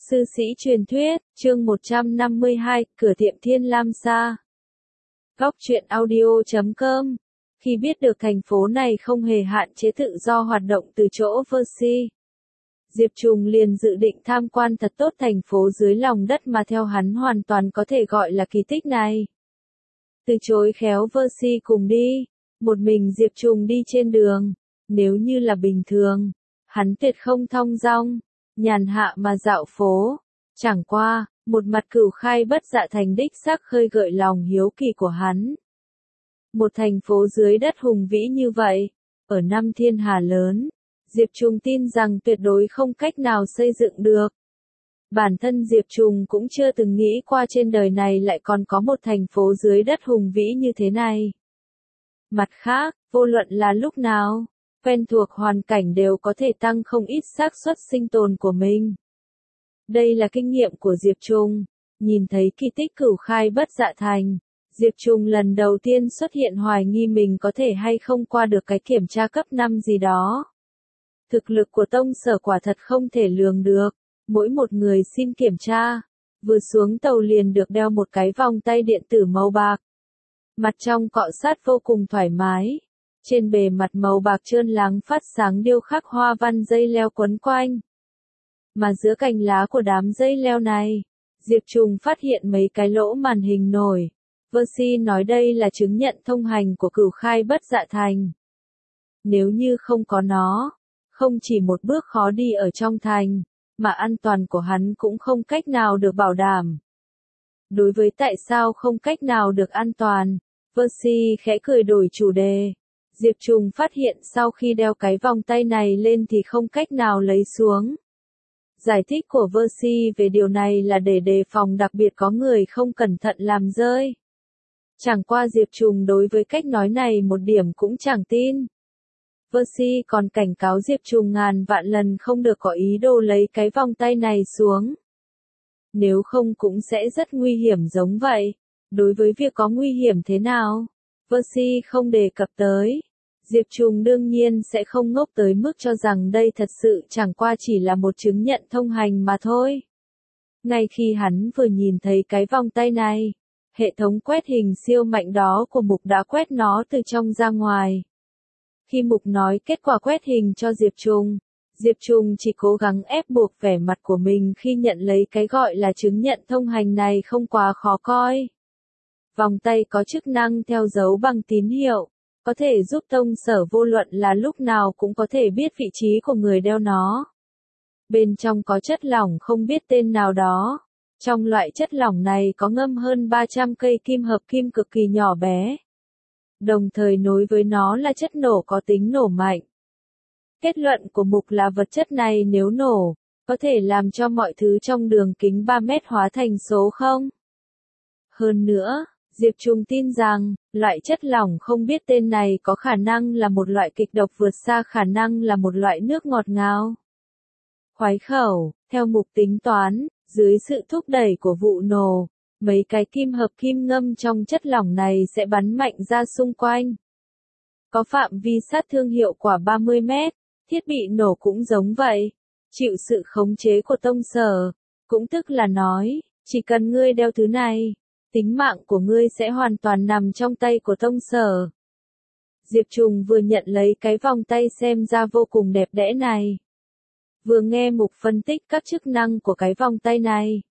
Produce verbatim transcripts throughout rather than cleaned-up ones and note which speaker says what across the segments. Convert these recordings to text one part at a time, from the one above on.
Speaker 1: Sư sĩ truyền thuyết, chương một trăm năm mươi hai, cửa tiệm Thiên Lam Sa. Góc truyện audio chấm com. Khi biết được thành phố này không hề hạn chế tự do hoạt động từ chỗ Versi, Diệp Trùng liền dự định tham quan thật tốt thành phố dưới lòng đất mà theo hắn hoàn toàn có thể gọi là kỳ tích này. Từ chối khéo Versi cùng đi, một mình Diệp Trùng đi trên đường, nếu như là bình thường, hắn tuyệt không thong dong, nhàn hạ mà dạo phố. Chẳng qua, một mặt Cửu Khai Bất Dạ Thành đích xác khơi gợi lòng hiếu kỳ của hắn. Một thành phố dưới đất hùng vĩ như vậy, ở năm thiên hà lớn, Diệp Trùng tin rằng tuyệt đối không cách nào xây dựng được. Bản thân Diệp Trùng cũng chưa từng nghĩ qua trên đời này lại còn có một thành phố dưới đất hùng vĩ như thế này. Mặt khác, vô luận là lúc nào, quen thuộc hoàn cảnh đều có thể tăng không ít xác suất sinh tồn của mình. Đây là kinh nghiệm của Diệp Trùng. Nhìn thấy kỳ tích Cửu Khai Bất Dạ Thành, Diệp Trùng lần đầu tiên xuất hiện hoài nghi mình có thể hay không qua được cái kiểm tra cấp năm gì đó. Thực lực của tông sở quả thật không thể lường được. Mỗi một người xin kiểm tra, vừa xuống tàu liền được đeo một cái vòng tay điện tử màu bạc. Mặt trong cọ sát vô cùng thoải mái. Trên bề mặt màu bạc trơn láng phát sáng điêu khắc hoa văn dây leo quấn quanh. Mà giữa cành lá của đám dây leo này, Diệp Trùng phát hiện mấy cái lỗ màn hình nổi. Versi nói đây là chứng nhận thông hành của Cửu Khai Bất Dạ Thành. Nếu như không có nó, không chỉ một bước khó đi ở trong thành, mà an toàn của hắn cũng không cách nào được bảo đảm. Đối với tại sao không cách nào được an toàn, Versi khẽ cười đổi chủ đề. Diệp Trùng phát hiện sau khi đeo cái vòng tay này lên thì không cách nào lấy xuống. Giải thích của Versi về điều này là để đề phòng đặc biệt có người không cẩn thận làm rơi. Chẳng qua Diệp Trùng đối với cách nói này một điểm cũng chẳng tin. Versi còn cảnh cáo Diệp Trùng ngàn vạn lần không được có ý đồ lấy cái vòng tay này xuống. Nếu không cũng sẽ rất nguy hiểm giống vậy. Đối với việc có nguy hiểm thế nào, Versi không đề cập tới. Diệp Trùng đương nhiên sẽ không ngốc tới mức cho rằng đây thật sự chẳng qua chỉ là một chứng nhận thông hành mà thôi. Ngay khi hắn vừa nhìn thấy cái vòng tay này, hệ thống quét hình siêu mạnh đó của Mục đã quét nó từ trong ra ngoài. Khi Mục nói kết quả quét hình cho Diệp Trùng, Diệp Trùng chỉ cố gắng ép buộc vẻ mặt của mình khi nhận lấy cái gọi là chứng nhận thông hành này không quá khó coi. Vòng tay có chức năng theo dấu bằng tín hiệu, có thể giúp tông sở vô luận là lúc nào cũng có thể biết vị trí của người đeo nó. Bên trong có chất lỏng không biết tên nào đó. Trong loại chất lỏng này có ngâm hơn ba trăm cây kim hợp kim cực kỳ nhỏ bé. Đồng thời nối với nó là chất nổ có tính nổ mạnh. Kết luận của Mục là vật chất này nếu nổ, có thể làm cho mọi thứ trong đường kính ba mét hóa thành số không. Hơn nữa, Diệp Trùng tin rằng, loại chất lỏng không biết tên này có khả năng là một loại kịch độc vượt xa khả năng là một loại nước ngọt ngào. Khoái khẩu, theo Mục tính toán, dưới sự thúc đẩy của vụ nổ, mấy cái kim hợp kim ngâm trong chất lỏng này sẽ bắn mạnh ra xung quanh. Có phạm vi sát thương hiệu quả ba mươi mét, thiết bị nổ cũng giống vậy, chịu sự khống chế của tông sở, cũng tức là nói, chỉ cần ngươi đeo thứ này, tính mạng của ngươi sẽ hoàn toàn nằm trong tay của tông sở. Diệp Trùng vừa nhận lấy cái vòng tay xem ra vô cùng đẹp đẽ này. Vừa nghe Mục phân tích các chức năng của cái vòng tay này.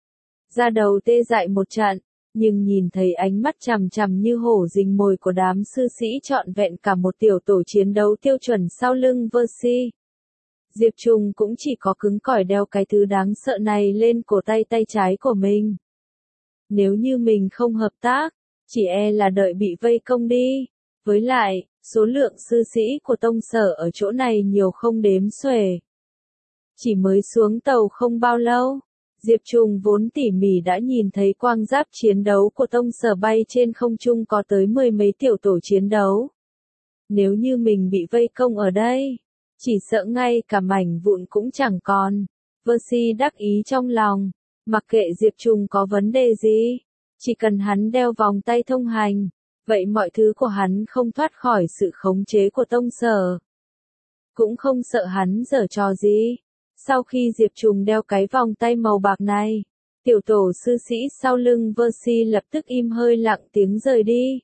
Speaker 1: Da đầu tê dại một trận, nhưng nhìn thấy ánh mắt chằm chằm như hổ rình mồi của đám sư sĩ trọn vẹn cả một tiểu tổ chiến đấu tiêu chuẩn sau lưng Versi. Diệp Trùng cũng chỉ có cứng cỏi đeo cái thứ đáng sợ này lên cổ tay tay trái của mình. Nếu như mình không hợp tác, chỉ e là đợi bị vây công đi. Với lại, số lượng sư sĩ của tông sở ở chỗ này nhiều không đếm xuể. Chỉ mới xuống tàu không bao lâu, Diệp Trùng vốn tỉ mỉ đã nhìn thấy quang giáp chiến đấu của tông sở bay trên không trung có tới mười mấy tiểu tổ chiến đấu. Nếu như mình bị vây công ở đây, chỉ sợ ngay cả mảnh vụn cũng chẳng còn. Versi đắc ý trong lòng, mặc kệ Diệp Trùng có vấn đề gì, chỉ cần hắn đeo vòng tay thông hành, vậy mọi thứ của hắn không thoát khỏi sự khống chế của tông sở. Cũng không sợ hắn giở trò gì. Sau khi Diệp Trùng đeo cái vòng tay màu bạc này, tiểu tổ sư sĩ sau lưng Versi lập tức im hơi lặng tiếng rời đi.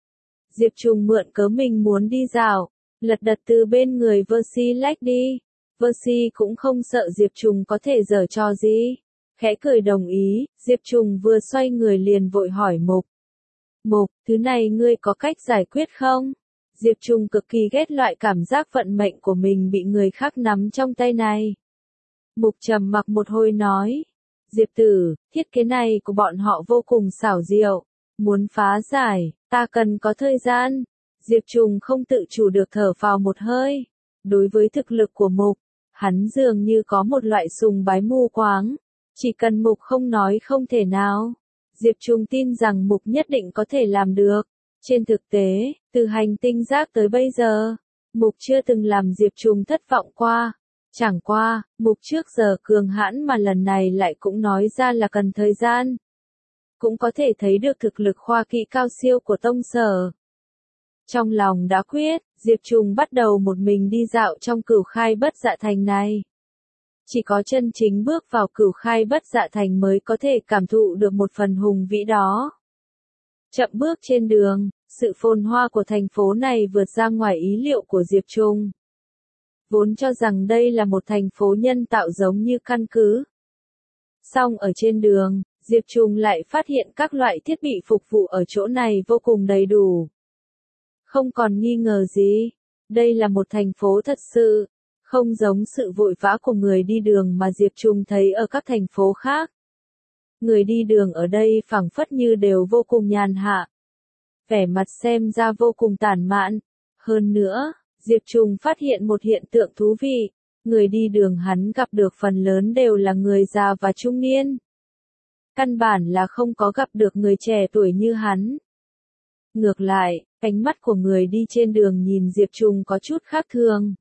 Speaker 1: Diệp Trùng mượn cớ mình muốn đi dạo, lật đật từ bên người Versi lách đi. Versi cũng không sợ Diệp Trùng có thể giở trò gì. Khẽ cười đồng ý, Diệp Trùng vừa xoay người liền vội hỏi Mục. Mục, thứ này ngươi có cách giải quyết không? Diệp Trùng cực kỳ ghét loại cảm giác vận mệnh của mình bị người khác nắm trong tay này. Mục trầm mặc một hồi nói. Diệp tử, thiết kế này của bọn họ vô cùng xảo diệu. Muốn phá giải, ta cần có thời gian. Diệp Trùng không tự chủ được thở vào một hơi. Đối với thực lực của Mục, hắn dường như có một loại sùng bái mù quáng. Chỉ cần Mục không nói không thể nào. Diệp Trùng tin rằng Mục nhất định có thể làm được. Trên thực tế, từ hành tinh rác tới bây giờ, Mục chưa từng làm Diệp Trùng thất vọng qua. Chẳng qua, Mục trước giờ cường hãn mà lần này lại cũng nói ra là cần thời gian. Cũng có thể thấy được thực lực khoa kỹ cao siêu của tông sở. Trong lòng đã quyết, Diệp Trùng bắt đầu một mình đi dạo trong Cửu Khai Bất Dạ Thành này. Chỉ có chân chính bước vào Cửu Khai Bất Dạ Thành mới có thể cảm thụ được một phần hùng vĩ đó. Chậm bước trên đường, sự phồn hoa của thành phố này vượt ra ngoài ý liệu của Diệp Trùng. Vốn cho rằng đây là một thành phố nhân tạo giống như căn cứ. Song ở trên đường, Diệp Trùng lại phát hiện các loại thiết bị phục vụ ở chỗ này vô cùng đầy đủ. Không còn nghi ngờ gì, đây là một thành phố thật sự, không giống sự vội vã của người đi đường mà Diệp Trùng thấy ở các thành phố khác. Người đi đường ở đây phảng phất như đều vô cùng nhàn hạ. Vẻ mặt xem ra vô cùng tản mạn. Hơn nữa, Diệp Trùng phát hiện một hiện tượng thú vị. Người đi đường hắn gặp được phần lớn đều là người già và trung niên. Căn bản là không có gặp được người trẻ tuổi như hắn. Ngược lại, ánh mắt của người đi trên đường nhìn Diệp Trùng có chút khác thường.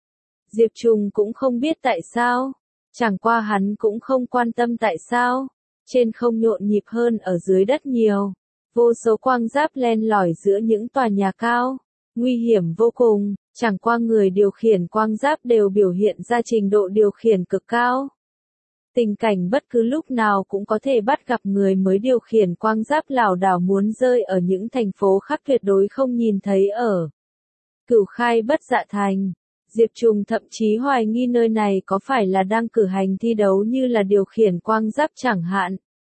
Speaker 1: Diệp Trùng cũng không biết tại sao. Chẳng qua hắn cũng không quan tâm tại sao. Trên không nhộn nhịp hơn ở dưới đất nhiều. Vô số quang giáp len lỏi giữa những tòa nhà cao. Nguy hiểm vô cùng, chẳng qua người điều khiển quang giáp đều biểu hiện ra trình độ điều khiển cực cao. Tình cảnh bất cứ lúc nào cũng có thể bắt gặp người mới điều khiển quang giáp lảo đảo muốn rơi ở những thành phố khác tuyệt đối không nhìn thấy ở Cửu Khai Bất Dạ Thành. Diệp Trùng thậm chí hoài nghi nơi này có phải là đang cử hành thi đấu như là điều khiển quang giáp chẳng hạn.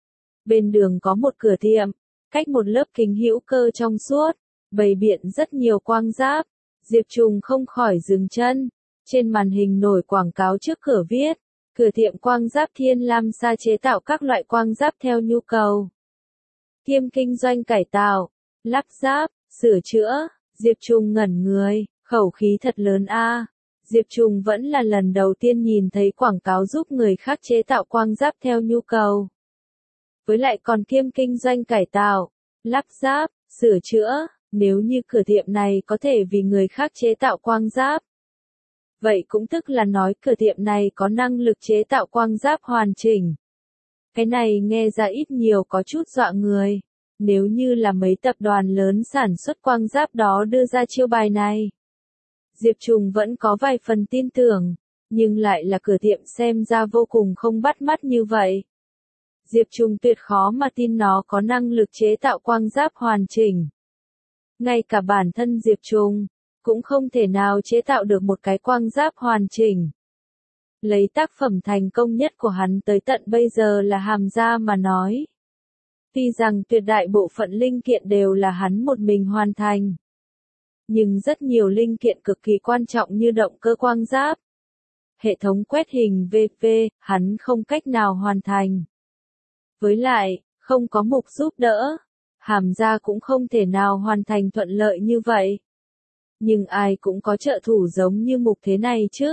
Speaker 1: Bên đường có một cửa tiệm, cách một lớp kính hữu cơ trong suốt, bày biện rất nhiều quang giáp. Diệp Trùng không khỏi dừng chân. Trên màn hình nổi quảng cáo trước cửa viết, cửa tiệm quang giáp Thiên Lam Sa chế tạo các loại quang giáp theo nhu cầu. Kiêm kinh doanh cải tạo, lắp ráp, sửa chữa. Diệp Trùng ngẩn người, khẩu khí thật lớn a. Diệp Trùng vẫn là lần đầu tiên nhìn thấy quảng cáo giúp người khác chế tạo quang giáp theo nhu cầu. Với lại còn kiêm kinh doanh cải tạo, lắp ráp, sửa chữa. Nếu như cửa tiệm này có thể vì người khác chế tạo quang giáp, vậy cũng tức là nói cửa tiệm này có năng lực chế tạo quang giáp hoàn chỉnh. Cái này nghe ra ít nhiều có chút dọa người. Nếu như là mấy tập đoàn lớn sản xuất quang giáp đó đưa ra chiêu bài này, Diệp Trùng vẫn có vài phần tin tưởng, nhưng lại là cửa tiệm xem ra vô cùng không bắt mắt như vậy. Diệp Trùng tuyệt khó mà tin nó có năng lực chế tạo quang giáp hoàn chỉnh. Ngay cả bản thân Diệp Trùng cũng không thể nào chế tạo được một cái quang giáp hoàn chỉnh. Lấy tác phẩm thành công nhất của hắn tới tận bây giờ là Hàm Gia mà nói. Tuy rằng tuyệt đại bộ phận linh kiện đều là hắn một mình hoàn thành, nhưng rất nhiều linh kiện cực kỳ quan trọng như động cơ quang giáp, hệ thống quét hình vân vân, hắn không cách nào hoàn thành. Với lại, không có Mục giúp đỡ, Hàm Gia cũng không thể nào hoàn thành thuận lợi như vậy. Nhưng ai cũng có trợ thủ giống như Mục thế này chứ.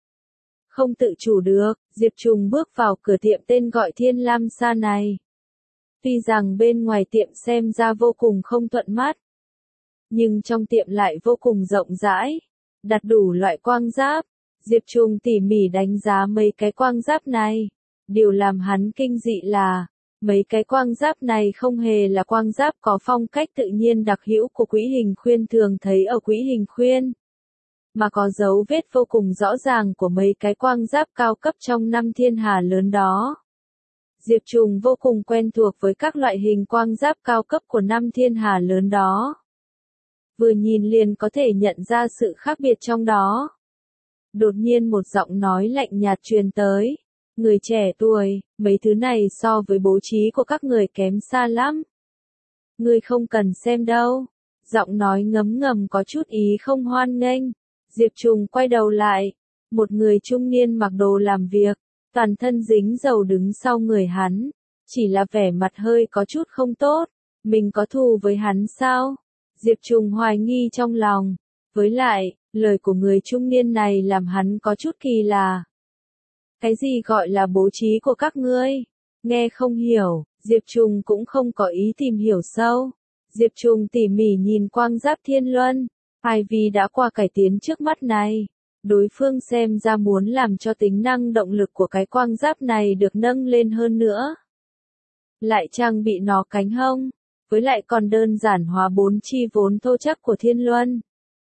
Speaker 1: Không tự chủ được, Diệp Trùng bước vào cửa tiệm tên gọi Thiên Lam Sa này. Tuy rằng bên ngoài tiệm xem ra vô cùng không thuận mắt, nhưng trong tiệm lại vô cùng rộng rãi, đặt đủ loại quang giáp. Diệp Trùng tỉ mỉ đánh giá mấy cái quang giáp này. Điều làm hắn kinh dị là, mấy cái quang giáp này không hề là quang giáp có phong cách tự nhiên đặc hữu của quỹ hình khuyên thường thấy ở quỹ hình khuyên, mà có dấu vết vô cùng rõ ràng của mấy cái quang giáp cao cấp trong năm thiên hà lớn đó. Diệp Trùng vô cùng quen thuộc với các loại hình quang giáp cao cấp của năm thiên hà lớn đó. Vừa nhìn liền có thể nhận ra sự khác biệt trong đó. Đột nhiên một giọng nói lạnh nhạt truyền tới. Người trẻ tuổi, mấy thứ này so với bố trí của các người kém xa lắm. Ngươi không cần xem đâu. Giọng nói ngấm ngầm có chút ý không hoan nghênh. Diệp Trùng quay đầu lại. Một người trung niên mặc đồ làm việc, toàn thân dính dầu đứng sau người hắn. Chỉ là vẻ mặt hơi có chút không tốt. Mình có thù với hắn sao? Diệp Trùng hoài nghi trong lòng. Với lại, lời của người trung niên này làm hắn có chút kỳ lạ. Cái gì gọi là bố trí của các ngươi? Nghe không hiểu, Diệp Trùng cũng không có ý tìm hiểu sâu. Diệp Trùng tỉ mỉ nhìn quang giáp thiên luân. Ivy đã qua cải tiến trước mắt này. Đối phương xem ra muốn làm cho tính năng động lực của cái quang giáp này được nâng lên hơn nữa. Lại trang bị nó cánh hông. Với lại còn đơn giản hóa bốn chi vốn thô chắc của thiên luân.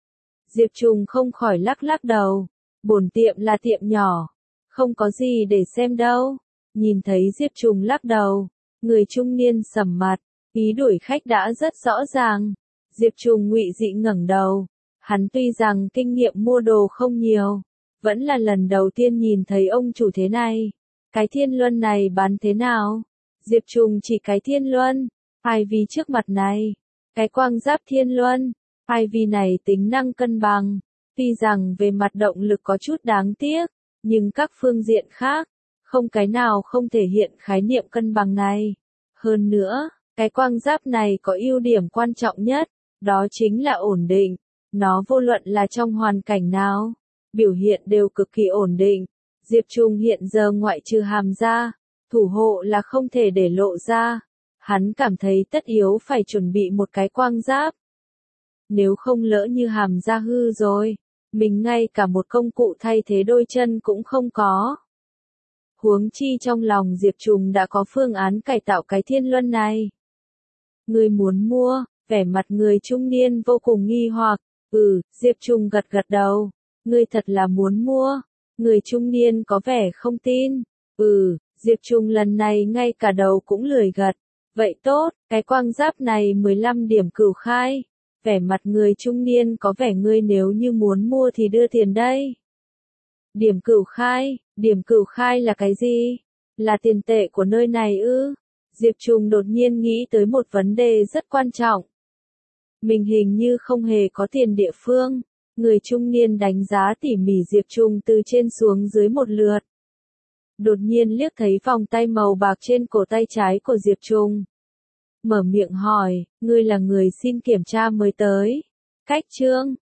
Speaker 1: Diệp Trùng không khỏi lắc lắc đầu. Bổn tiệm là tiệm nhỏ. Không có gì để xem đâu. Nhìn thấy Diệp Trùng lắc đầu. Người trung niên sầm mặt. Ý đuổi khách đã rất rõ ràng. Diệp Trùng ngụy dị ngẩng đầu. Hắn tuy rằng kinh nghiệm mua đồ không nhiều. Vẫn là lần đầu tiên nhìn thấy ông chủ thế này. Cái thiên luân này bán thế nào? Diệp Trùng chỉ cái thiên luân. Ivy trước mặt này. Cái quang giáp thiên luân. Ivy này tính năng cân bằng. Tuy rằng về mặt động lực có chút đáng tiếc. Nhưng các phương diện khác. Không cái nào không thể hiện khái niệm cân bằng này. Hơn nữa, cái quang giáp này có ưu điểm quan trọng nhất. Đó chính là ổn định. Nó vô luận là trong hoàn cảnh nào. Biểu hiện đều cực kỳ ổn định. Diệp Trùng hiện giờ ngoại trừ hàm ra. Thủ hộ là không thể để lộ ra. Hắn cảm thấy tất yếu phải chuẩn bị một cái quang giáp. Nếu không lỡ như hàm ra hư rồi, mình ngay cả một công cụ thay thế đôi chân cũng không có. Huống chi trong lòng Diệp Trùng đã có phương án cải tạo cái thiên luân này. Người muốn mua, vẻ mặt người trung niên vô cùng nghi hoặc. Ừ, Diệp Trùng gật gật đầu. Ngươi thật là muốn mua. Người trung niên có vẻ không tin. Ừ, Diệp Trùng lần này ngay cả đầu cũng lười gật. Vậy tốt, cái quang giáp này mười lăm điểm cửu khai. Vẻ mặt người trung niên có vẻ ngươi nếu như muốn mua thì đưa tiền đây. Điểm cửu khai, điểm cửu khai là cái gì? Là tiền tệ của nơi này ư? Diệp Trùng đột nhiên nghĩ tới một vấn đề rất quan trọng. Mình hình như không hề có tiền địa phương. Người trung niên đánh giá tỉ mỉ Diệp Trùng từ trên xuống dưới một lượt. Đột nhiên liếc thấy vòng tay màu bạc trên cổ tay trái của Diệp Trùng. Mở miệng hỏi, ngươi là người xin kiểm tra mới tới. Cách trương,